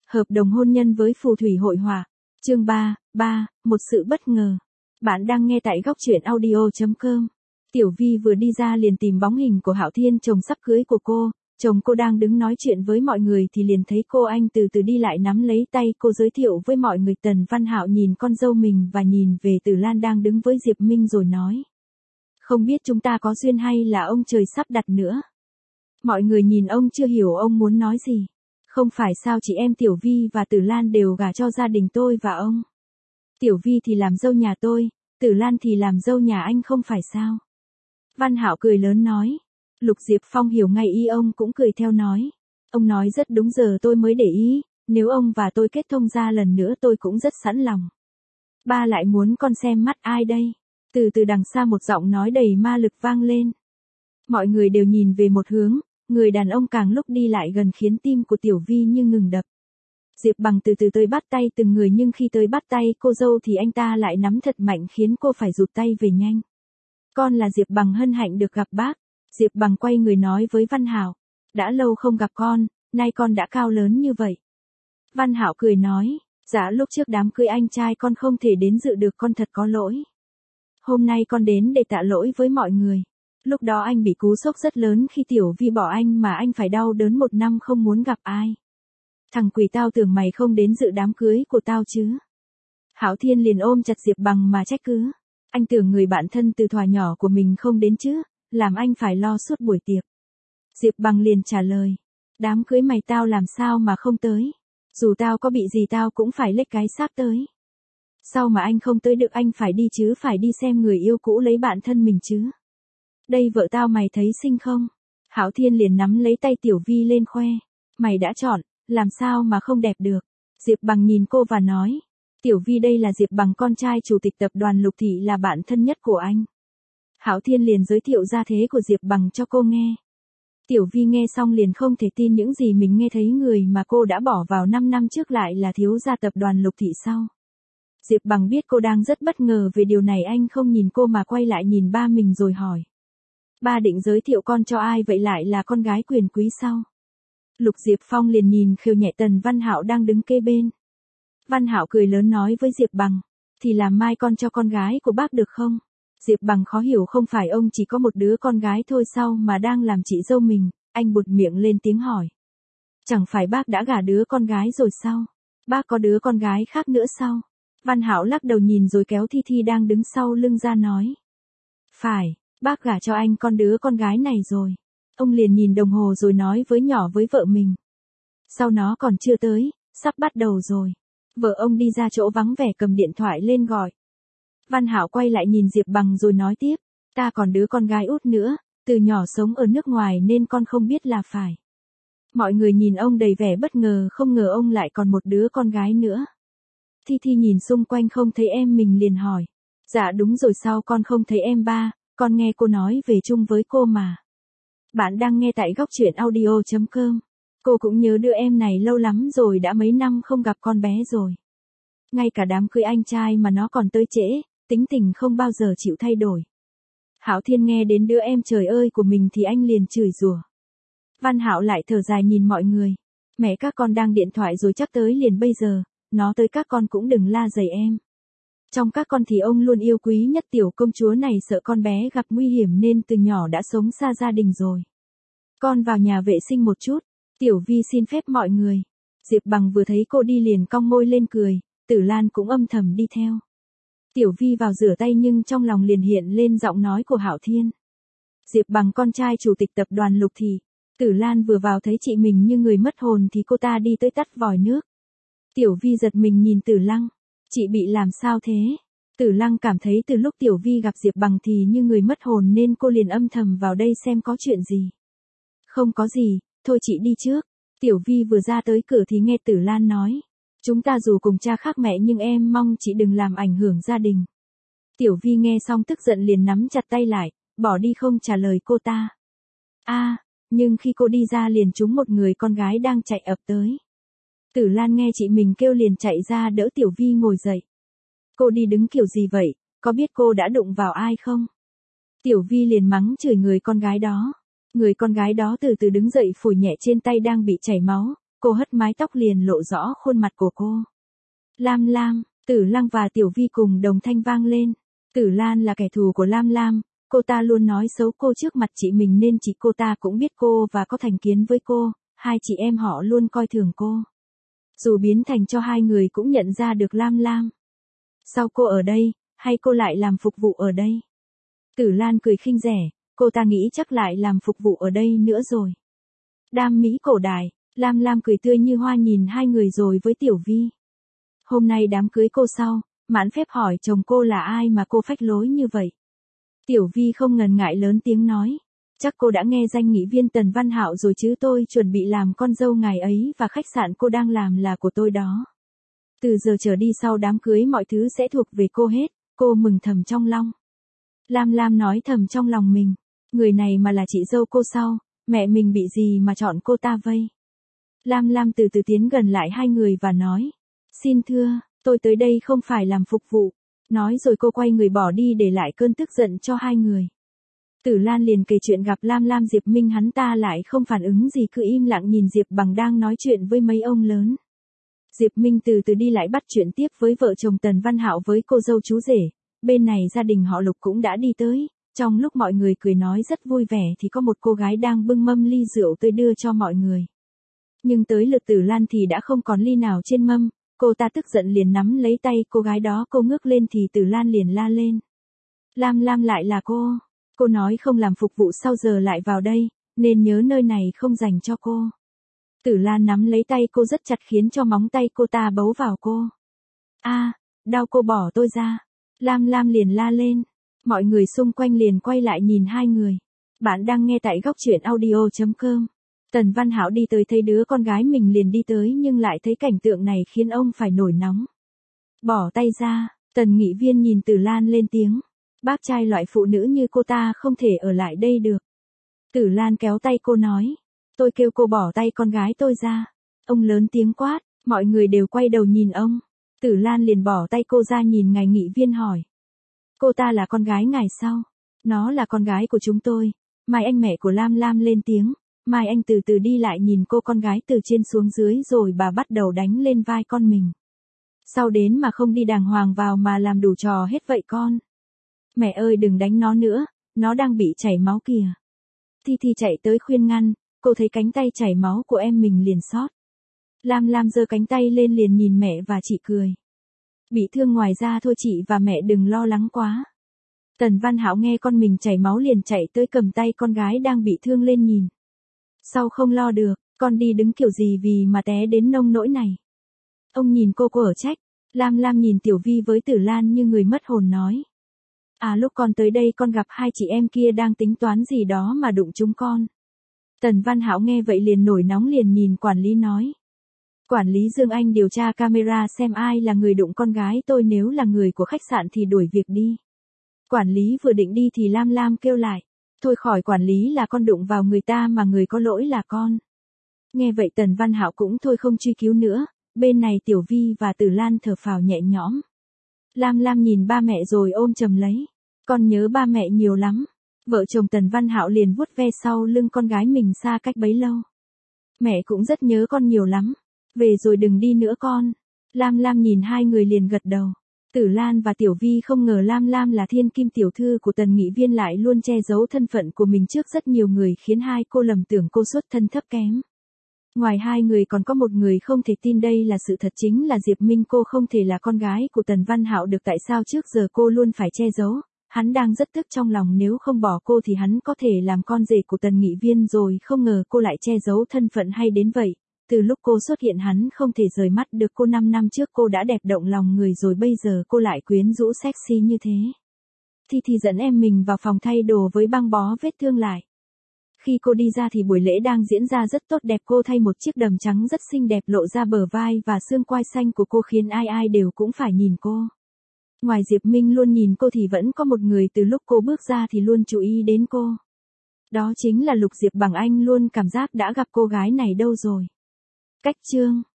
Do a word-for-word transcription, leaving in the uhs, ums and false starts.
Hợp đồng hôn nhân với phù thủy hội họa. Chương ba, ba, một sự bất ngờ. Bạn đang nghe tại góc truyện audio chấm com. Tiểu Vi vừa đi ra liền tìm bóng hình của Hạo Thiên, chồng sắp cưới của cô. Chồng cô đang đứng nói chuyện với mọi người thì liền thấy cô anh từ từ đi lại nắm lấy tay cô giới thiệu với mọi người. Tần Văn Hạo nhìn con dâu mình và nhìn về Tử Lan đang đứng với Diệp Minh rồi nói. Không biết chúng ta có duyên hay là ông trời sắp đặt nữa. Mọi người nhìn ông chưa hiểu ông muốn nói gì. Không phải sao chị em Tiểu Vi và Tử Lan đều gả cho gia đình tôi và ông. Tiểu Vi thì làm dâu nhà tôi, Tử Lan thì làm dâu nhà anh không phải sao. Văn Hạo cười lớn nói. Lục Diệp Phong hiểu ngay ý ông cũng cười theo nói. Ông nói rất đúng, giờ tôi mới để ý, nếu ông và tôi kết thông ra lần nữa tôi cũng rất sẵn lòng. Ba lại muốn con xem mắt ai đây? Từ từ đằng xa một giọng nói đầy ma lực vang lên. Mọi người đều nhìn về một hướng, người đàn ông càng lúc đi lại gần khiến tim của Tiểu Vi như ngừng đập. Diệp Bằng từ từ tới bắt tay từng người, nhưng khi tới bắt tay cô dâu thì anh ta lại nắm thật mạnh khiến cô phải rụt tay về nhanh. Con là Diệp Bằng, hân hạnh được gặp bác. Diệp Bằng quay người nói với Văn Hạo. Đã lâu không gặp con, nay con đã cao lớn như vậy. Văn Hạo cười nói. Dạ lúc trước đám cưới anh trai con không thể đến dự được, con thật có lỗi. Hôm nay con đến để tạ lỗi với mọi người. Lúc đó anh bị cú sốc rất lớn khi Tiểu Vi bỏ anh mà anh phải đau đớn một năm không muốn gặp ai. Thằng quỷ, tao tưởng mày không đến dự đám cưới của tao chứ. Hạo Thiên liền ôm chặt Diệp Bằng mà trách cứ. Anh tưởng người bạn thân từ thuở nhỏ của mình không đến chứ, làm anh phải lo suốt buổi tiệc. Diệp Bằng liền trả lời. Đám cưới mày tao làm sao mà không tới. Dù tao có bị gì tao cũng phải lếch cái xác tới. Sao mà anh không tới được, anh phải đi chứ, phải đi xem người yêu cũ lấy bạn thân mình chứ. Đây vợ tao mày thấy xinh không? Hạo Thiên liền nắm lấy tay Tiểu Vi lên khoe. Mày đã chọn, làm sao mà không đẹp được. Diệp Bằng nhìn cô và nói. Tiểu Vi, đây là Diệp Bằng, con trai chủ tịch tập đoàn Lục Thị, là bạn thân nhất của anh. Hạo Thiên liền giới thiệu gia thế của Diệp Bằng cho cô nghe. Tiểu Vi nghe xong liền không thể tin những gì mình nghe thấy, người mà cô đã bỏ vào năm năm trước lại là thiếu gia tập đoàn Lục Thị sao? Diệp Bằng biết cô đang rất bất ngờ về điều này, anh không nhìn cô mà quay lại nhìn ba mình rồi hỏi. Ba định giới thiệu con cho ai vậy, lại là con gái quyền quý sao? Lục Diệp Phong liền nhìn khều nhẹ Tần Văn Hạo đang đứng kế bên. Văn Hạo cười lớn nói với Diệp Bằng. Thì làm mai con cho con gái của bác được không? Diệp Bằng khó hiểu, không phải ông chỉ có một đứa con gái thôi sao mà đang làm chị dâu mình, anh buột miệng lên tiếng hỏi. Chẳng phải bác đã gả đứa con gái rồi sao? Bác có đứa con gái khác nữa sao? Văn Hạo lắc đầu nhìn rồi kéo Thi Thi đang đứng sau lưng ra nói. Phải, bác gả cho anh con đứa con gái này rồi. Ông liền nhìn đồng hồ rồi nói với nhỏ với vợ mình. Sao nó còn chưa tới, sắp bắt đầu rồi. Vợ ông đi ra chỗ vắng vẻ cầm điện thoại lên gọi. Văn Hạo quay lại nhìn Diệp Bằng rồi nói tiếp. Ta còn đứa con gái út nữa, từ nhỏ sống ở nước ngoài nên con không biết là phải. Mọi người nhìn ông đầy vẻ bất ngờ, không ngờ ông lại còn một đứa con gái nữa. Thi Thi nhìn xung quanh không thấy em mình liền hỏi. Dạ đúng rồi, sao con không thấy em ba, con nghe cô nói về chung với cô mà. Bạn đang nghe tại góc truyện audio chấm com. Cô cũng nhớ đứa em này lâu lắm rồi, đã mấy năm không gặp con bé rồi. Ngay cả đám cưới anh trai mà nó còn tới trễ, tính tình không bao giờ chịu thay đổi. Hạo Thiên nghe đến đứa em trời ơi của mình thì anh liền chửi rủa. Văn Hạo lại thở dài nhìn mọi người. Mẹ các con đang điện thoại rồi, chắc tới liền bây giờ, nó tới các con cũng đừng la rầy em. Trong các con thì ông luôn yêu quý nhất tiểu công chúa này, sợ con bé gặp nguy hiểm nên từ nhỏ đã sống xa gia đình rồi. Con vào nhà vệ sinh một chút, Tiểu Vi xin phép mọi người. Diệp Bằng vừa thấy cô đi liền cong môi lên cười, Tử Lan cũng âm thầm đi theo. Tiểu Vi vào rửa tay nhưng trong lòng liền hiện lên giọng nói của Hạo Thiên. Diệp Bằng, con trai chủ tịch tập đoàn Lục Thị. Tử Lan vừa vào thấy chị mình như người mất hồn thì cô ta đi tới tắt vòi nước. Tiểu Vi giật mình nhìn Tử Lăng. Chị bị làm sao thế? Tử Lăng cảm thấy từ lúc Tiểu Vi gặp Diệp Bằng thì như người mất hồn nên cô liền âm thầm vào đây xem có chuyện gì. Không có gì, thôi chị đi trước. Tiểu Vi vừa ra tới cửa thì nghe Tử Lan nói. Chúng ta dù cùng cha khác mẹ nhưng em mong chị đừng làm ảnh hưởng gia đình. Tiểu Vi nghe xong tức giận liền nắm chặt tay lại, bỏ đi không trả lời cô ta. A, à, nhưng khi cô đi ra liền trúng một người con gái đang chạy ập tới. Tử Lan nghe chị mình kêu liền chạy ra đỡ Tiểu Vi ngồi dậy. Cô đi đứng kiểu gì vậy, có biết cô đã đụng vào ai không? Tiểu Vi liền mắng chửi người con gái đó. Người con gái đó từ từ đứng dậy phủi nhẹ trên tay đang bị chảy máu, cô hất mái tóc liền lộ rõ khuôn mặt của cô. Lam Lam, Tử Lăng và Tiểu Vi cùng đồng thanh vang lên. Tử Lan là kẻ thù của Lam Lam, cô ta luôn nói xấu cô trước mặt chị mình nên chị cô ta cũng biết cô và có thành kiến với cô, hai chị em họ luôn coi thường cô. Dù biến thành cho hai người cũng nhận ra được Lam Lam. Sao cô ở đây, hay cô lại làm phục vụ ở đây? Tử Lan cười khinh rẻ, cô ta nghĩ chắc lại làm phục vụ ở đây nữa rồi. Đam mỹ cổ đại, Lam Lam cười tươi như hoa nhìn hai người rồi với Tiểu Vi. Hôm nay đám cưới cô sao, mãn phép hỏi chồng cô là ai mà cô phách lối như vậy? Tiểu Vi không ngần ngại lớn tiếng nói. Chắc cô đã nghe danh nghị viên Tần Văn Hạo rồi chứ, tôi chuẩn bị làm con dâu ngài ấy và khách sạn cô đang làm là của tôi đó. Từ giờ trở đi sau đám cưới mọi thứ sẽ thuộc về cô hết, cô mừng thầm trong lòng. Lam Lam nói thầm trong lòng mình, người này mà là chị dâu cô sao, mẹ mình bị gì mà chọn cô ta vây. Lam Lam từ từ tiến gần lại hai người và nói, xin thưa, tôi tới đây không phải làm phục vụ. Nói rồi cô quay người bỏ đi để lại cơn tức giận cho hai người. Tử Lan liền kể chuyện gặp Lam Lam Diệp Minh, hắn ta lại không phản ứng gì, cứ im lặng nhìn Diệp Bằng đang nói chuyện với mấy ông lớn. Diệp Minh từ từ đi lại bắt chuyện tiếp với vợ chồng Tần Văn Hạo với cô dâu chú rể, bên này gia đình họ Lục cũng đã đi tới. Trong lúc mọi người cười nói rất vui vẻ thì có một cô gái đang bưng mâm ly rượu tươi đưa cho mọi người. Nhưng tới lượt Tử Lan thì đã không còn ly nào trên mâm, cô ta tức giận liền nắm lấy tay cô gái đó, cô ngước lên thì Tử Lan liền la lên. Lam Lam lại là cô, cô nói không làm phục vụ sau giờ lại vào đây, nên nhớ nơi này không dành cho cô. Tử Lan nắm lấy tay cô rất chặt khiến cho móng tay cô ta bấu vào cô. A, à, đau, cô bỏ tôi ra. Lam Lam liền la lên. Mọi người xung quanh liền quay lại nhìn hai người. Bạn đang nghe tại góc truyện audio chấm com. Tần Văn Hạo đi tới thấy đứa con gái mình liền đi tới nhưng lại thấy cảnh tượng này khiến ông phải nổi nóng. Bỏ tay ra, Tần nghị viên nhìn Tử Lan lên tiếng. Bác trai loại phụ nữ như cô ta không thể ở lại đây được. Tử Lan kéo tay cô nói. Tôi kêu cô bỏ tay con gái tôi ra. Ông lớn tiếng quát, mọi người đều quay đầu nhìn ông. Tử Lan liền bỏ tay cô ra nhìn ngài nghị viên hỏi. Cô ta là con gái ngài sao? Nó là con gái của chúng tôi. Mai Anh, mẹ của Lam Lam lên tiếng. Mai Anh từ từ đi lại nhìn cô con gái từ trên xuống dưới rồi bà bắt đầu đánh lên vai con mình. Sao đến mà không đi đàng hoàng vào mà làm đủ trò hết vậy con? Mẹ ơi đừng đánh nó nữa, nó đang bị chảy máu kìa. Thi Thi chạy tới khuyên ngăn, cô thấy cánh tay chảy máu của em mình liền xót. Lam Lam giơ cánh tay lên liền nhìn mẹ và chị cười. Bị thương ngoài ra thôi chị và mẹ đừng lo lắng quá. Tần Văn Hạo nghe con mình chảy máu liền chạy tới cầm tay con gái đang bị thương lên nhìn. Sao không lo được, con đi đứng kiểu gì vì mà té đến nông nỗi này. Ông nhìn cô cô ở trách. Lam Lam nhìn Tiểu Vi với Tử Lan như người mất hồn nói. À lúc con tới đây con gặp hai chị em kia đang tính toán gì đó mà đụng chúng con. Tần Văn Hạo nghe vậy liền nổi nóng liền nhìn quản lý nói. Quản lý Dương Anh điều tra camera xem ai là người đụng con gái tôi, nếu là người của khách sạn thì đuổi việc đi. Quản lý vừa định đi thì Lam Lam kêu lại. Thôi khỏi quản lý, là con đụng vào người ta mà người có lỗi là con. Nghe vậy Tần Văn Hạo cũng thôi không truy cứu nữa, bên này Tiểu Vi và Tử Lan thở phào nhẹ nhõm. Lam Lam nhìn ba mẹ rồi ôm chầm lấy. Con nhớ ba mẹ nhiều lắm. Vợ chồng Tần Văn Hạo liền vuốt ve sau lưng con gái mình xa cách bấy lâu. Mẹ cũng rất nhớ con nhiều lắm. Về rồi đừng đi nữa con. Lam Lam nhìn hai người liền gật đầu. Tử Lan và Tiểu Vi không ngờ Lam Lam là thiên kim tiểu thư của Tần nghị viên lại luôn che giấu thân phận của mình trước rất nhiều người, khiến hai cô lầm tưởng cô xuất thân thấp kém. Ngoài hai người còn có một người không thể tin đây là sự thật, chính là Diệp Minh. Cô không thể là con gái của Tần Văn Hạo được, tại sao trước giờ cô luôn phải che giấu. Hắn đang rất tức trong lòng, nếu không bỏ cô thì hắn có thể làm con rể của Tần nghị viên rồi, không ngờ cô lại che giấu thân phận hay đến vậy. Từ lúc cô xuất hiện hắn không thể rời mắt được cô, năm năm trước cô đã đẹp động lòng người rồi, bây giờ cô lại quyến rũ sexy như thế. Thi Thi dẫn em mình vào phòng thay đồ với băng bó vết thương lại. Khi cô đi ra thì buổi lễ đang diễn ra rất tốt đẹp, cô thay một chiếc đầm trắng rất xinh đẹp lộ ra bờ vai và xương quai xanh của cô khiến ai ai đều cũng phải nhìn cô. Ngoài Diệp Minh luôn nhìn cô thì vẫn có một người từ lúc cô bước ra thì luôn chú ý đến cô. Đó chính là Lục Diệp Bằng, anh luôn cảm giác đã gặp cô gái này đâu rồi. Cách chương